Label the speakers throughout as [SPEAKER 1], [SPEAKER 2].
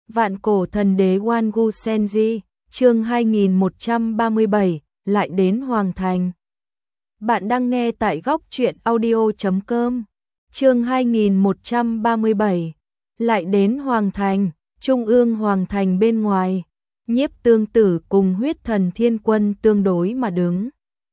[SPEAKER 1] Vạn cổ thần đế Wangu Senji, chương 2137, lại đến Hoàng Thành. Bạn đang nghe tại góc truyện audio.com. Chương 2137, lại đến Hoàng Thành, Trung ương Hoàng Thành bên ngoài. Nhiếp Tương Tử cùng Huyết Thần Thiên Quân tương đối mà đứng.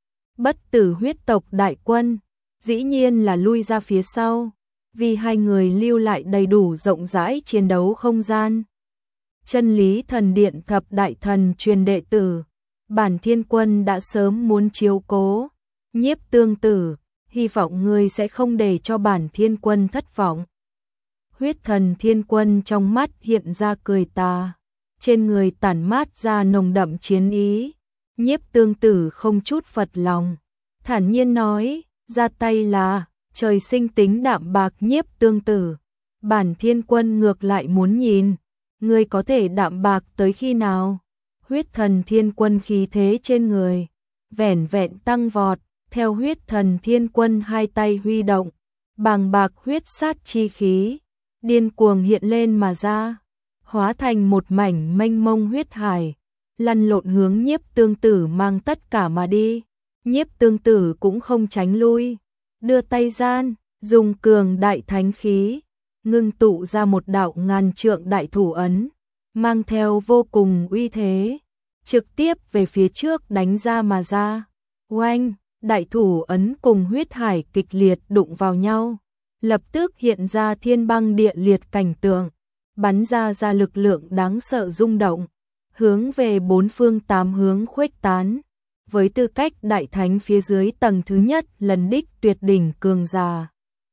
[SPEAKER 1] Bất Tử huyết tộc đại quân, dĩ nhiên là lui ra phía sau, vì hai người lưu lại đầy đủ rộng rãi chiến đấu không gian. Chân lý thần điện thập đại thần truyền đệ tử, bản thiên quân đã sớm muốn chiếu cố. Nhiếp Tương Tử, hy vọng ngươi sẽ không để cho bản thiên quân thất vọng. Huyết Thần Thiên Quân trong mắt hiện ra cười tà, trên người tản mát ra nồng đậm chiến ý. Nhiếp Tương Tử không chút phật lòng, thản nhiên nói, ra tay là, trời sinh tính đạm bạc. Nhiếp Tương Tử, bản thiên quân ngược lại muốn nhìn, ngươi có thể đạm bạc tới khi nào? Huyết Thần Thiên Quân khí thế trên người vẻn vẹn tăng vọt, theo Huyết Thần Thiên Quân hai tay huy động, bàng bạc huyết sát chi khí điên cuồng hiện lên mà ra, hóa thành một mảnh mênh mông huyết hải, lăn lộn hướng Nhiếp Tương Tử mang tất cả mà đi. Nhiếp Tương Tử cũng không tránh lui, đưa tay gian, dùng cường đại thánh khí, ngưng tụ ra một đạo ngàn trượng đại thủ ấn, mang theo vô cùng uy thế, trực tiếp về phía trước đánh ra mà ra. Oanh, đại thủ ấn cùng huyết hải kịch liệt đụng vào nhau, lập tức hiện ra thiên băng địa liệt cảnh tượng, bắn ra lực lượng đáng sợ rung động, hướng về bốn phương tám hướng khuếch tán. Với tư cách đại thánh phía dưới tầng thứ nhất lần đích tuyệt đỉnh cường giả,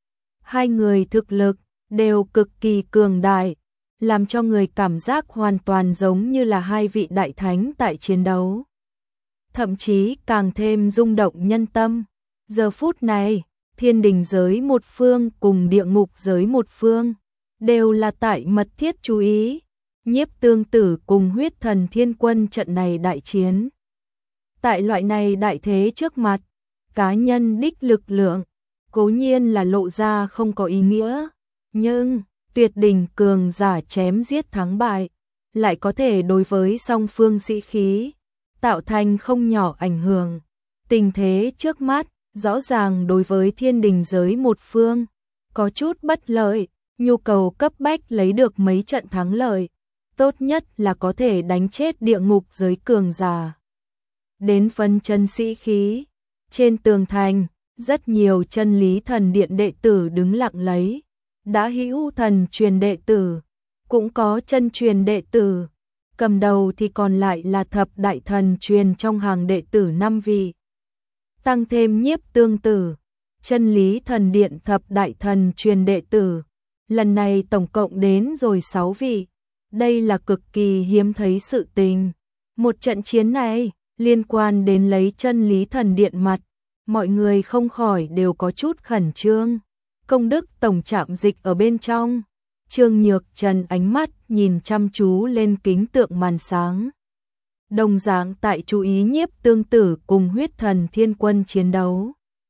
[SPEAKER 1] hai người thực lực đều cực kỳ cường đại, làm cho người cảm giác hoàn toàn giống như là hai vị đại thánh tại chiến đấu, thậm chí càng thêm rung động nhân tâm. Giờ phút này, thiên đình giới một phương cùng địa ngục giới một phương đều là tại mật thiết chú ý Nhiếp Tương Tử cùng Huyết Thần Thiên Quân trận này đại chiến. Tại loại này đại thế trước mặt, cá nhân đích lực lượng cố nhiên là lộ ra không có ý nghĩa, nhưng tuyệt đỉnh cường giả chém giết thắng bại lại có thể đối với song phương sĩ khí tạo thành không nhỏ ảnh hưởng. Tình thế trước mắt rõ ràng đối với thiên đình giới một phương có chút bất lợi, nhu cầu cấp bách lấy được mấy trận thắng lợi, tốt nhất là có thể đánh chết địa ngục giới cường giả. Đến phân chân sĩ khí, trên tường thành, rất nhiều chân lý thần điện đệ tử đứng lặng lấy, đã hữu thần truyền đệ tử, cũng có chân truyền đệ tử, cầm đầu thì còn lại là thập đại thần truyền trong hàng đệ tử 5 vị. Tăng thêm Nhiếp Tương Tử, chân lý thần điện thập đại thần truyền đệ tử, lần này tổng cộng đến rồi 6 vị. Đây là cực kỳ hiếm thấy sự tình. Một trận chiến này liên quan đến lấy chân lý thần điện mặt, mọi người không khỏi đều có chút khẩn trương. Công đức tổng trạm dịch ở bên trong, Trương Nhược Trần ánh mắt nhìn chăm chú lên kính tượng màn sáng, đồng dạng tại chú ý Nhiếp Tương Tử cùng Huyết Thần Thiên Quân chiến đấu.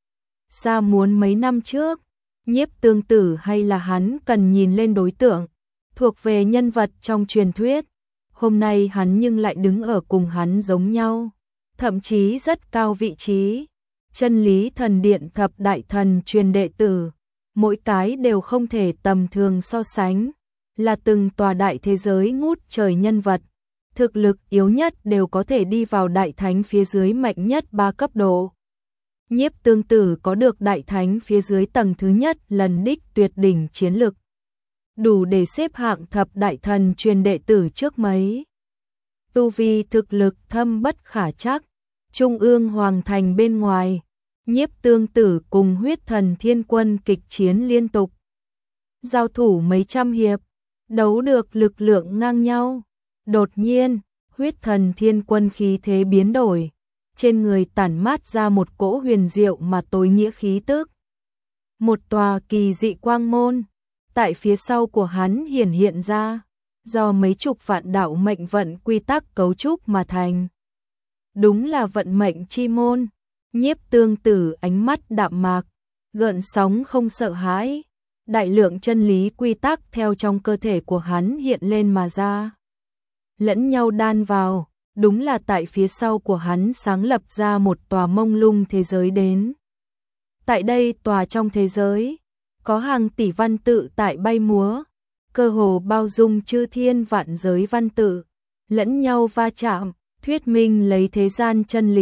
[SPEAKER 1] Xa muốn mấy năm trước, Nhiếp Tương Tử hay là hắn cần nhìn lên đối tượng thuộc về nhân vật trong truyền thuyết, hôm nay hắn nhưng lại đứng ở cùng hắn giống nhau, thậm chí rất cao vị trí. Chân lý thần điện thập đại thần truyền đệ tử, mỗi cái đều không thể tầm thường so sánh, là từng tòa đại thế giới ngút trời nhân vật, thực lực yếu nhất đều có thể đi vào đại thánh phía dưới mạnh nhất 3 cấp độ. Nhiếp Tương Tử có được đại thánh phía dưới tầng thứ nhất lần đích tuyệt đỉnh chiến lực, đủ để xếp hạng thập đại thần truyền đệ tử trước mấy. Tu vi thực lực thâm bất khả trắc, Trung ương Hoàng Thành bên ngoài, Nhiếp Tương Tử cùng Huyết Thần Thiên Quân kịch chiến liên tục, giao thủ mấy trăm hiệp, đấu được lực lượng ngang nhau. Đột nhiên, Huyết Thần Thiên Quân khí thế biến đổi, trên người tản mát ra một cỗ huyền diệu mà tối nghĩa khí tức. Một tòa kỳ dị quang môn tại phía sau của hắn hiện ra, do mấy chục vạn đạo mệnh vận quy tắc cấu trúc mà thành. Đúng là vận mệnh chi môn. Nhiếp Tương Tử ánh mắt đạm mạc, gợn sóng không sợ hãi, đại lượng chân lý quy tắc theo trong cơ thể của hắn hiện lên mà ra. Lẫn nhau đan vào, đúng là tại phía sau của hắn sáng lập ra một tòa mông lung thế giới đến. Tại đây tòa trong thế giới, có hàng tỷ văn tự tại bay múa, cơ hồ bao dung chư thiên vạn giới văn tự, lẫn nhau va chạm, thuyết minh lấy thế gian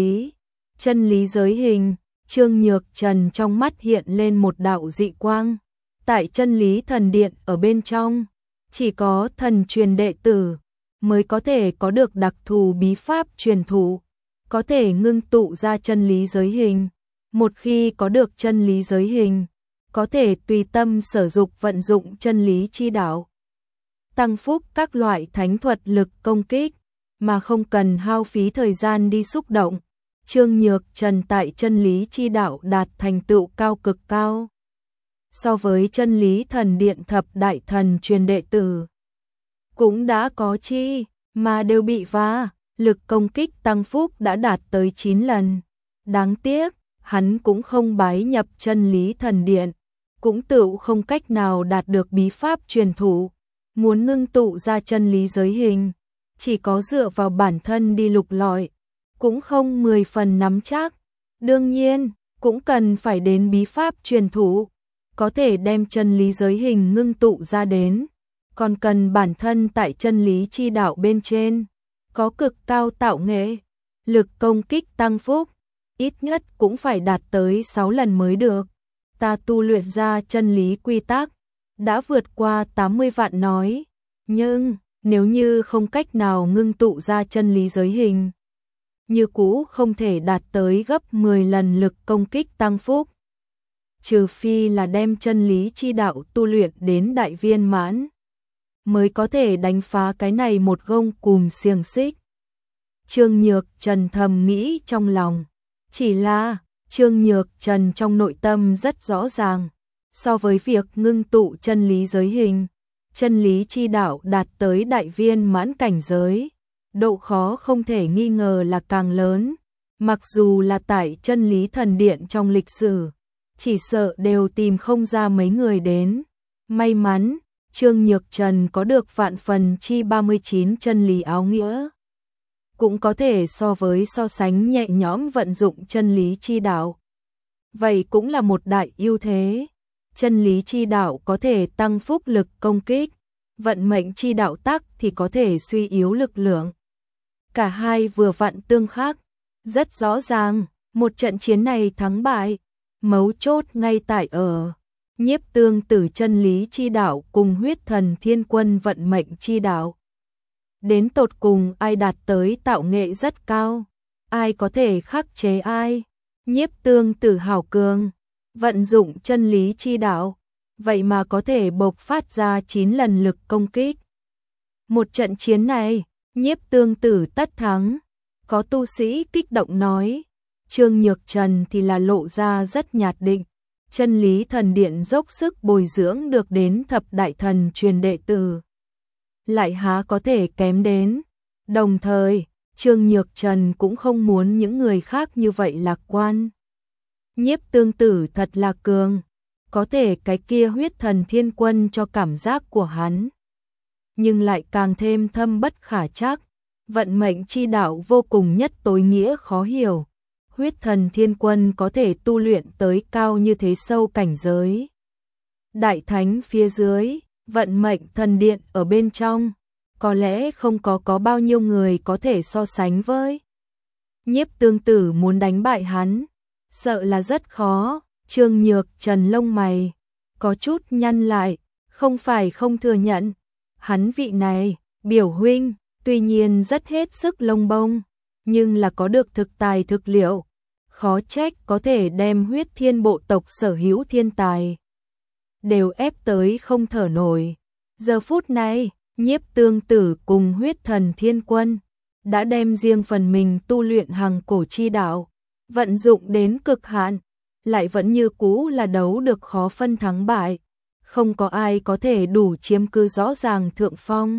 [SPEAKER 1] chân lý giới hình. Trương Nhược Trần trong mắt hiện lên một đạo dị quang, tại chân lý thần điện ở bên trong, chỉ có thần truyền đệ tử mới có thể có được đặc thù bí pháp truyền thụ, có thể ngưng tụ ra chân lý giới hình. Một khi có được chân lý giới hình, có thể tùy tâm sở dục vận dụng chân lý chi đạo, tăng phúc các loại thánh thuật lực công kích, mà không cần hao phí thời gian đi xúc động. Trương Nhược Trần tại chân lý chi đạo đạt thành tựu cao cực cao. So với chân lý thần điện thập đại thần truyền đệ tử, cũng đã có chi, mà đều bị lực công kích tăng phúc đã đạt tới 9 lần. Đáng tiếc, hắn cũng không bái nhập chân lý thần điện, cũng tựu không cách nào đạt được bí pháp truyền thụ. Muốn ngưng tụ ra chân lý giới hình, chỉ có dựa vào bản thân đi lục lọi, cũng không 10 phần nắm chắc. Đương nhiên, cũng cần phải đến bí pháp truyền thụ, có thể đem chân lý giới hình ngưng tụ ra đến, còn cần bản thân tại chân lý chi đạo bên trên, có cực cao tạo nghệ, lực công kích tăng phúc, ít nhất cũng phải đạt tới 6 lần mới được. Ta tu luyện ra chân lý quy tắc, đã vượt qua 80 vạn nói, nhưng nếu như không cách nào ngưng tụ ra chân lý giới hình, như cũ không thể đạt tới gấp 10 lần lực công kích tăng phúc. Trừ phi là đem chân lý chi đạo tu luyện đến đại viên mãn, mới có thể đánh phá cái này một gông cùm xiềng xích. Trương Nhược Trần thầm nghĩ trong lòng, chỉ là Trương Nhược Trần trong nội tâm rất rõ ràng, so với việc ngưng tụ chân lý giới hình, chân lý chi đạo đạt tới đại viên mãn cảnh giới, độ khó không thể nghi ngờ là càng lớn. Mặc dù là tại chân lý thần điện trong lịch sử, chỉ sợ đều tìm không ra mấy người đến. May mắn, Trương Nhược Trần có được vạn phần chi 39 chân lý áo nghĩa, cũng có thể so sánh nhẹ nhõm vận dụng chân lý chi đạo. Vậy cũng là một đại ưu thế. Chân lý chi đạo có thể tăng phúc lực công kích, vận mệnh chi đạo tắc thì có thể suy yếu lực lượng. Cả hai vừa vặn tương khắc, rất rõ ràng, một trận chiến này thắng bại, mấu chốt ngay tại ở Nhiếp Tương Tử chân lý chi đạo cùng Huyết Thần Thiên Quân vận mệnh chi đạo. Đến tột cùng ai đạt tới tạo nghệ rất cao, ai có thể khắc chế ai. Nhiếp Tương Tử hảo cường, vận dụng chân lý chi đạo, vậy mà có thể bộc phát ra 9 lần lực công kích. Một trận chiến này, Nhiếp Tương Tử tất thắng. Có tu sĩ kích động nói, Trương Nhược Trần thì là lộ ra rất nhạt định. Chân lý thần điện dốc sức bồi dưỡng được đến thập đại thần truyền đệ tử, lại há có thể kém đến. Đồng thời, Trương Nhược Trần cũng không muốn những người khác như vậy lạc quan. Nhiếp Tương Tử thật là cường, có thể cái kia Huyết Thần Thiên Quân cho cảm giác của hắn, nhưng lại càng thêm thâm bất khả trắc. Vận mệnh chi đạo vô cùng nhất tối nghĩa khó hiểu. Huyết Thần Thiên Quân có thể tu luyện tới cao như thế sâu cảnh giới. Đại Thánh phía dưới, vận mệnh thần điện ở bên trong, có lẽ không có bao nhiêu người có thể so sánh với. Nhiếp Tương Tử muốn đánh bại hắn, sợ là rất khó. Trương Nhược Trần lông mày có chút nhăn lại, không phải không thừa nhận, hắn vị này, biểu huynh, tuy nhiên rất hết sức lông bông, nhưng là có được thực tài thực liệu, khó trách có thể đem Huyết Thiên bộ tộc sở hữu thiên tài đều ép tới không thở nổi. Giờ phút này, Nhiếp Tương Tử cùng Huyết Thần Thiên Quân đã đem riêng phần mình tu luyện hằng cổ chi đạo, vận dụng đến cực hạn, lại vẫn như cũ là đấu được khó phân thắng bại, không có ai có thể đủ chiếm cứ rõ ràng thượng phong.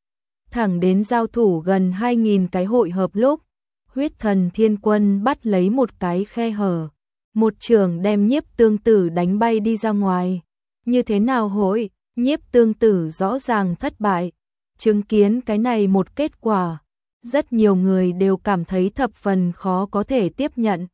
[SPEAKER 1] Thẳng đến giao thủ gần 2000 cái hội hợp lúc, Huyết Thần Thiên Quân bắt lấy một cái khe hở, một trường đem Nhiếp Tương Tử đánh bay đi ra ngoài. Như thế nào hội, Nhiếp Tương Tử rõ ràng thất bại. Chứng kiến cái này một kết quả, rất nhiều người đều cảm thấy thập phần khó có thể tiếp nhận.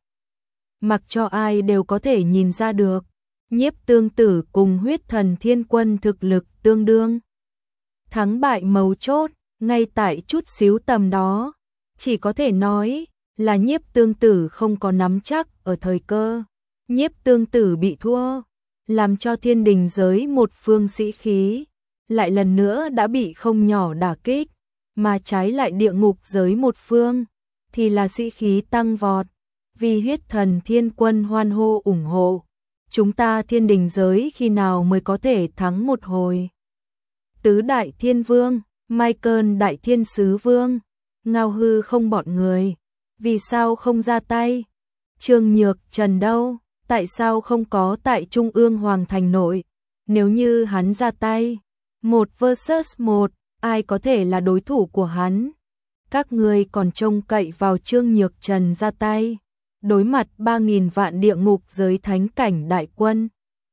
[SPEAKER 1] Mặc cho ai đều có thể nhìn ra được, Nhiếp Tương Tử cùng Huyết Thần Thiên Quân thực lực tương đương. Thắng bại mấu chốt, ngay tại chút xíu tầm đó, chỉ có thể nói là Nhiếp Tương Tử không có nắm chắc ở thời cơ. Nhiếp Tương Tử bị thua, làm cho thiên đình giới một phương sĩ khí, lại lần nữa đã bị không nhỏ đả kích, mà trái lại địa ngục giới một phương, thì là sĩ khí tăng vọt, vì Huyết Thần Thiên Quân hoan hô ủng hộ. Chúng ta thiên đình giới khi nào mới có thể thắng một hồi? Tứ Đại Thiên Vương, Michael Đại Thiên Sứ Vương, Ngao Hư không bọn người, vì sao không ra tay? Trương Nhược Trần đâu? Tại sao không có tại Trung ương Hoàng Thành nội? Nếu như hắn ra tay, 1 versus 1, ai có thể là đối thủ của hắn? Các ngươi còn trông cậy vào Trương Nhược Trần ra tay, đối mặt 3.000 vạn địa ngục giới thánh cảnh đại quân.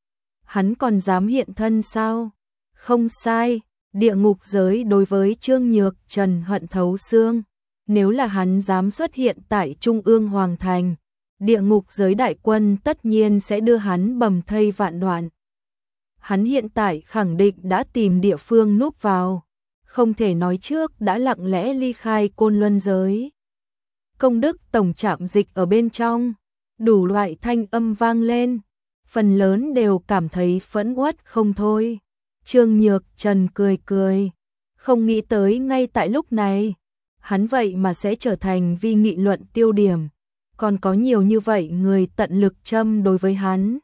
[SPEAKER 1] Hắn còn dám hiện thân sao? Không sai, địa ngục giới đối với Trương Nhược Trần hận thấu xương. Nếu là hắn dám xuất hiện tại Trung ương Hoàng Thành, địa ngục giới đại quân tất nhiên sẽ đưa hắn bầm thây vạn đoạn. Hắn hiện tại khẳng định đã tìm địa phương núp vào, không thể nói trước đã lặng lẽ ly khai Côn Luân giới. Công đức tổng trạm dịch ở bên trong, đủ loại thanh âm vang lên, phần lớn đều cảm thấy phẫn uất không thôi. Trương Nhược Trần cười cười, không nghĩ tới ngay tại lúc này, hắn vậy mà sẽ trở thành vi nghị luận tiêu điểm, còn có nhiều như vậy người tận lực châm đối với hắn.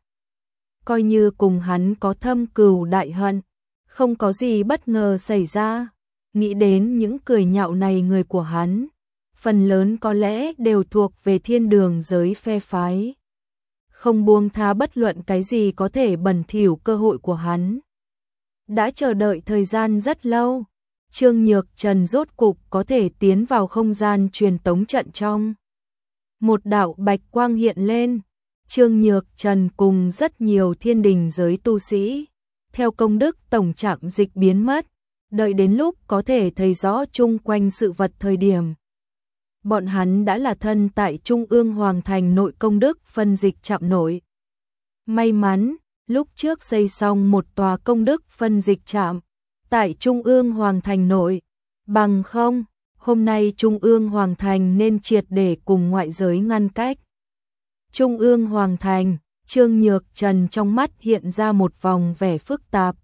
[SPEAKER 1] Coi như cùng hắn có thâm cừu đại hận, không có gì bất ngờ xảy ra, nghĩ đến những cười nhạo này người của hắn, phần lớn có lẽ đều thuộc về thiên đường giới phe phái. Không buông tha bất luận cái gì có thể bẩn thỉu cơ hội của hắn. Đã chờ đợi thời gian rất lâu, Trương Nhược Trần rốt cục có thể tiến vào không gian truyền tống trận trong. Một đạo bạch quang hiện lên, Trương Nhược Trần cùng rất nhiều thiên đình giới tu sĩ, theo công đức tổng trạm dịch biến mất, đợi đến lúc có thể thấy rõ chung quanh sự vật thời điểm. Bọn hắn đã là thân tại Trung ương Hoàng Thành nội công đức phân dịch trạm nội. May mắn, lúc trước xây xong một tòa công đức phân dịch trạm tại Trung ương Hoàng Thành nội, bằng không, hôm nay Trung ương Hoàng Thành nên triệt để cùng ngoại giới ngăn cách. Trung ương Hoàng Thành, Trương Nhược Trần trong mắt hiện ra một vòng vẻ phức tạp.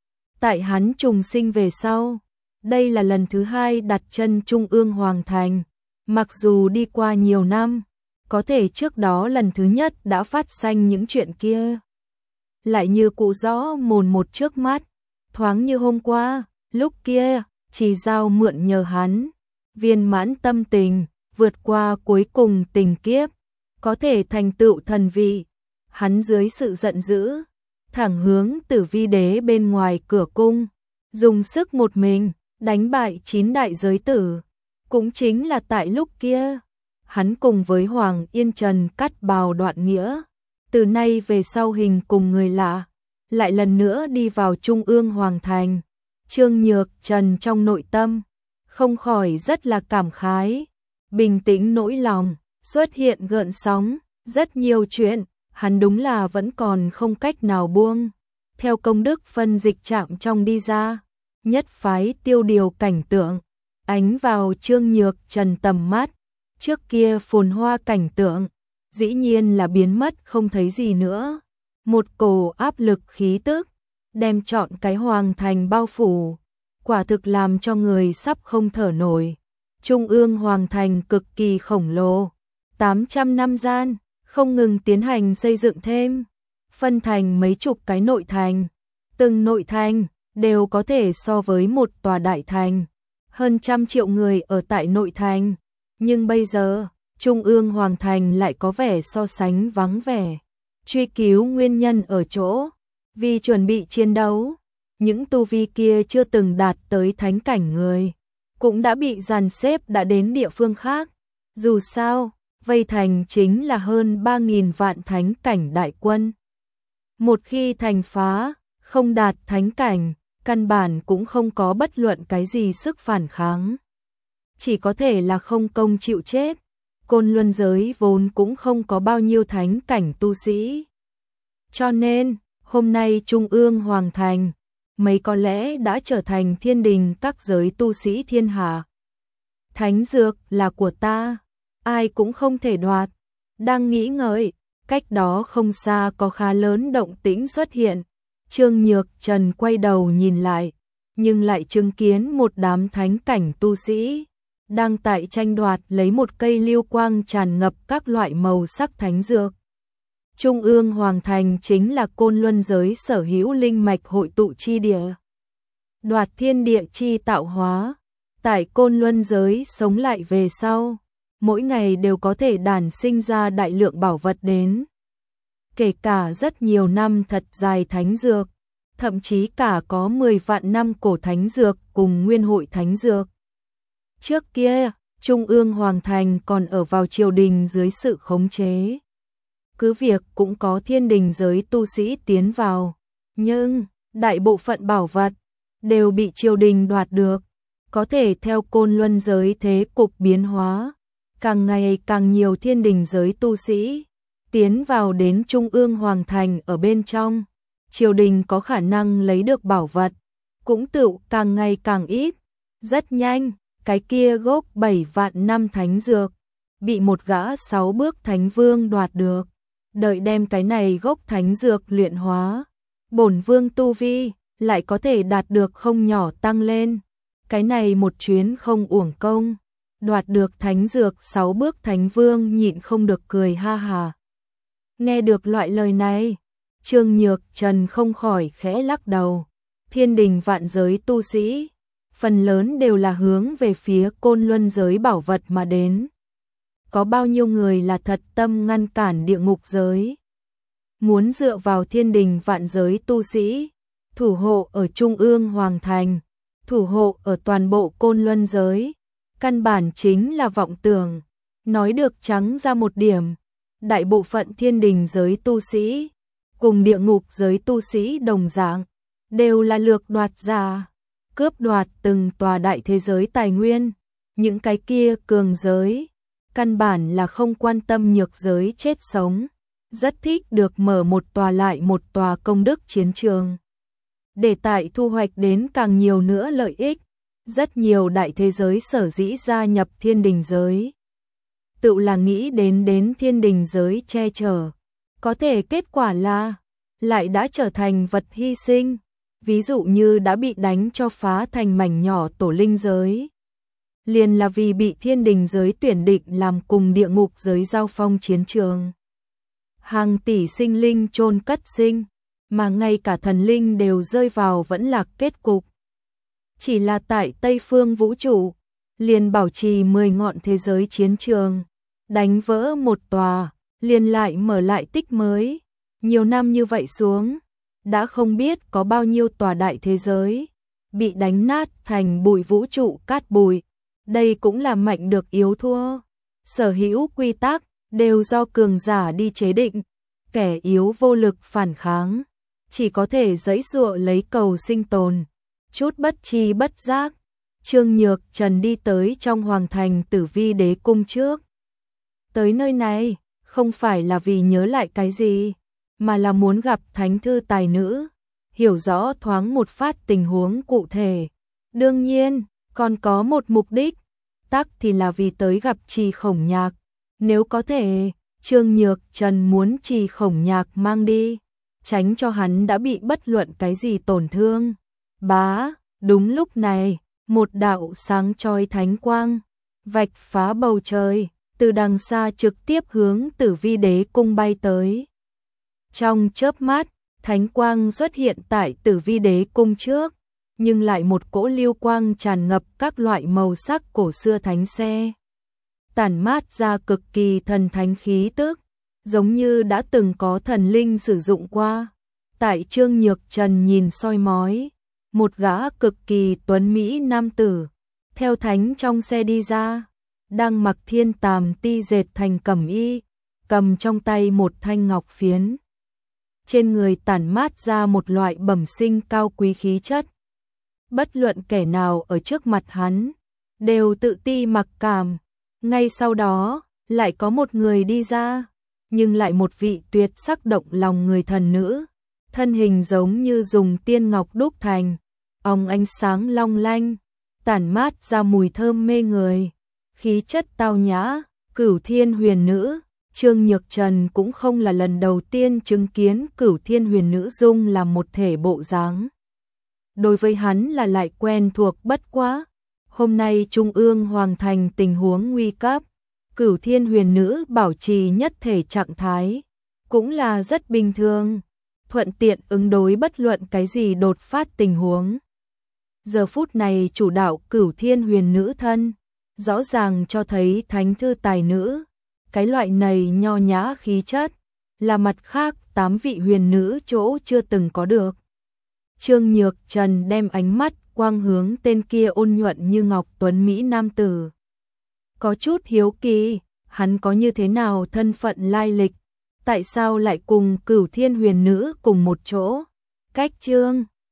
[SPEAKER 1] Tại hắn trùng sinh về sau, đây là lần thứ 2 đặt chân Trung ương Hoàng Thành, mặc dù đi qua nhiều năm, có thể trước đó lần thứ nhất đã phát sinh những chuyện kia. Lại như cụ rõ mồn một trước mắt, thoáng như hôm qua, lúc kia, chỉ giao mượn nhờ hắn, viên mãn tâm tình, vượt qua cuối cùng tình kiếp, có thể thành tựu thần vị. Hắn dưới sự giận dữ, thẳng hướng Tử Vi Đế bên ngoài cửa cung, dùng sức một mình, đánh bại 9 đại giới tử. Cũng chính là tại lúc kia, hắn cùng với Hoàng Yên Trần cắt bào đoạn nghĩa, từ nay về sau hình cùng người lạ, lại lần nữa đi vào Trung ương Hoàng Thành. Trương Nhược Trần trong nội tâm, không khỏi rất là cảm khái, bình tĩnh nỗi lòng, xuất hiện gợn sóng, rất nhiều chuyện, hắn đúng là vẫn còn không cách nào buông. Theo công đức phân dịch trạm trong đi ra, nhất phái tiêu điều cảnh tượng, ánh vào Trương Nhược Trần tầm mắt, trước kia phồn hoa cảnh tượng, dĩ nhiên là biến mất không thấy gì nữa. Một cổ áp lực khí tức, đem trọn cái Hoàng Thành bao phủ, quả thực làm cho người sắp không thở nổi. Trung ương Hoàng Thành cực kỳ khổng lồ, 800 năm gian, không ngừng tiến hành xây dựng thêm, phân thành mấy chục cái nội thành, từng nội thành đều có thể so với một tòa đại thành, hơn 100 triệu người ở tại nội thành, nhưng bây giờ, Trung ương Hoàng Thành lại có vẻ so sánh vắng vẻ. Truy cứu nguyên nhân ở chỗ, vì chuẩn bị chiến đấu, những tu vi kia chưa từng đạt tới thánh cảnh người, cũng đã bị dàn xếp đã đến địa phương khác. Dù sao, vây thành chính là hơn 3.000 vạn thánh cảnh đại quân. Một khi thành phá, không đạt thánh cảnh, căn bản cũng không có bất luận cái gì sức phản kháng. Chỉ có thể là không công chịu chết. Côn Luân giới vốn cũng không có bao nhiêu thánh cảnh tu sĩ. Cho nên, hôm nay Trung ương Hoàng Thành, mấy có lẽ đã trở thành thiên đình các giới tu sĩ thiên hạ. Thánh dược là của ta, ai cũng không thể đoạt. Đang nghĩ ngợi, cách đó không xa có khá lớn động tĩnh xuất hiện. Trương Nhược Trần quay đầu nhìn lại, nhưng lại chứng kiến một đám thánh cảnh tu sĩ đang tại tranh đoạt lấy một cây lưu quang tràn ngập các loại màu sắc thánh dược. Trung ương Hoàng Thành chính là Côn Luân giới sở hữu linh mạch hội tụ chi địa. Đoạt thiên địa chi tạo hóa, tại Côn Luân giới sống lại về sau, mỗi ngày đều có thể đản sinh ra đại lượng bảo vật đến. Kể cả rất nhiều năm thật dài thánh dược, thậm chí cả có 10 vạn năm cổ thánh dược cùng nguyên hội thánh dược. Trước kia, Trung ương Hoàng Thành còn ở vào triều đình dưới sự khống chế. Cứ việc cũng có thiên đình giới tu sĩ tiến vào, nhưng đại bộ phận bảo vật đều bị triều đình đoạt được. Có thể theo Côn Luân giới thế cục biến hóa, càng ngày càng nhiều thiên đình giới tu sĩ tiến vào đến Trung ương Hoàng Thành ở bên trong. Triều đình có khả năng lấy được bảo vật cũng tự càng ngày càng ít. Rất nhanh, cái kia gốc 7 vạn năm thánh dược bị một gã 6 bước thánh vương đoạt được. Đợi đem cái này gốc thánh dược luyện hóa, bổn vương tu vi lại có thể đạt được không nhỏ tăng lên. Cái này một chuyến không uổng công. Đoạt được thánh dược 6 bước thánh vương nhịn không được cười ha hà. Nghe được loại lời này, Trương Nhược Trần không khỏi khẽ lắc đầu. Thiên đình vạn giới tu sĩ, phần lớn đều là hướng về phía Côn Luân giới bảo vật mà đến. Có bao nhiêu người là thật tâm ngăn cản địa ngục giới, muốn dựa vào thiên đình vạn giới tu sĩ, thủ hộ ở Trung ương Hoàng Thành, thủ hộ ở toàn bộ Côn Luân giới, căn bản chính là vọng tưởng. Nói được trắng ra một điểm, đại bộ phận thiên đình giới tu sĩ cùng địa ngục giới tu sĩ đồng dạng, đều là lược đoạt giả, cướp đoạt từng tòa đại thế giới tài nguyên. Những cái kia cường giới căn bản là không quan tâm nhược giới chết sống, rất thích được mở một tòa lại một tòa công đức chiến trường, để tại thu hoạch đến càng nhiều nữa lợi ích. Rất nhiều đại thế giới sở dĩ gia nhập thiên đình giới, tự là nghĩ đến thiên đình giới che chở. Có thể kết quả là lại đã trở thành vật hy sinh. Ví dụ như đã bị đánh cho phá thành mảnh nhỏ tổ linh giới, liền là vì bị thiên đình giới tuyển định làm cùng địa ngục giới giao phong chiến trường. Hàng tỷ sinh linh chôn cất sinh, mà ngay cả thần linh đều rơi vào vẫn lạc kết cục. Chỉ là tại Tây Phương vũ trụ, liền bảo trì 10 ngọn thế giới chiến trường, đánh vỡ một tòa, liền lại mở lại tích mới. Nhiều năm như vậy xuống, đã không biết có bao nhiêu tòa đại thế giới bị đánh nát thành bụi vũ trụ cát bụi. Đây cũng là mạnh được yếu thua. Sở hữu quy tắc đều do cường giả đi chế định, kẻ yếu vô lực phản kháng, chỉ có thể giãy giụa lấy cầu sinh tồn. Chút bất tri bất giác, Trương Nhược Trần đi tới trong Hoàng Thành Tử Vi Đế cung trước. Tới nơi này, không phải là vì nhớ lại cái gì, mà là muốn gặp thánh thư tài nữ, hiểu rõ thoáng một phát tình huống cụ thể. Đương nhiên, còn có một mục đích, tắc thì là vì tới gặp Trì Khổng Nhạc. Nếu có thể, Trương Nhược Trần muốn Trì Khổng Nhạc mang đi, tránh cho hắn đã bị bất luận cái gì tổn thương. Bá, đúng lúc này, một đạo sáng chói thánh quang vạch phá bầu trời, từ đằng xa trực tiếp hướng Tử Vi Đế cung bay tới. Trong chớp mắt, thánh quang xuất hiện tại Tử Vi Đế cung trước, nhưng lại một cỗ lưu quang tràn ngập các loại màu sắc cổ xưa thánh xe, tản mát ra cực kỳ thần thánh khí tức, giống như đã từng có thần linh sử dụng qua. Tại Trương Nhược Trần nhìn soi mói, một gã cực kỳ tuấn mỹ nam tử theo thánh trong xe đi ra, đang mặc thiên tàm ti dệt thành cẩm y, cầm trong tay một thanh ngọc phiến. trên người tản mát ra một loại bẩm sinh cao quý khí chất. Bất luận kẻ nào ở trước mặt hắn, đều tự ti mặc cảm. Ngay sau đó, lại có một người đi ra, nhưng lại một vị tuyệt sắc động lòng người thần nữ, thân hình giống như dùng tiên ngọc đúc thành, óng ánh sáng long lanh, tản mát ra mùi thơm mê người, khí chất tao nhã, Cửu Thiên Huyền Nữ. Trương Nhược Trần cũng không là lần đầu tiên chứng kiến Cửu Thiên Huyền Nữ dung là một thể bộ dáng. Đối với hắn là lại quen thuộc bất quá. Hôm nay Trung ương Hoàng Thành tình huống nguy cấp, Cửu Thiên Huyền Nữ bảo trì nhất thể trạng thái, cũng là rất bình thường, thuận tiện ứng đối bất luận cái gì đột phát tình huống. Giờ phút này chủ đạo Cửu Thiên Huyền Nữ thân, rõ ràng cho thấy thánh thư tài nữ, cái loại này nho nhã khí chất, là mặt khác 8 vị huyền nữ chỗ chưa từng có được. Trương Nhược Trần đem ánh mắt quang hướng tên kia ôn nhuận như ngọc tuấn mỹ nam tử. Có chút hiếu kỳ, hắn có như thế nào thân phận lai lịch, tại sao lại cùng Cửu Thiên Huyền Nữ cùng một chỗ? Cách Trương